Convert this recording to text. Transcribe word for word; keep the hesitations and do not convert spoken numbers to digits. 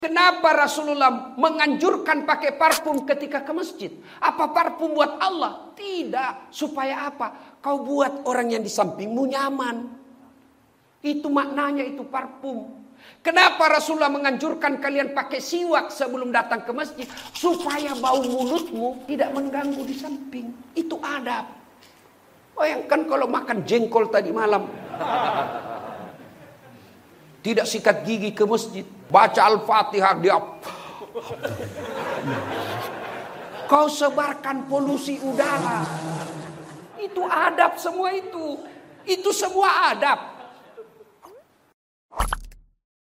Kenapa Rasulullah menganjurkan pakai parfum ketika ke masjid? Apa parfum buat Allah? Tidak. Supaya apa? Kau buat orang yang di sampingmu nyaman. Itu maknanya itu parfum. Kenapa Rasulullah menganjurkan kalian pakai siwak sebelum datang ke masjid? Supaya bau mulutmu tidak mengganggu di samping. Itu adab. Bayangkan kalau makan jengkol tadi malam. Tidak sikat gigi ke masjid. Baca Al-Fatihah dia. Kau sebarkan polusi udara. Itu adab semua itu. Itu semua adab.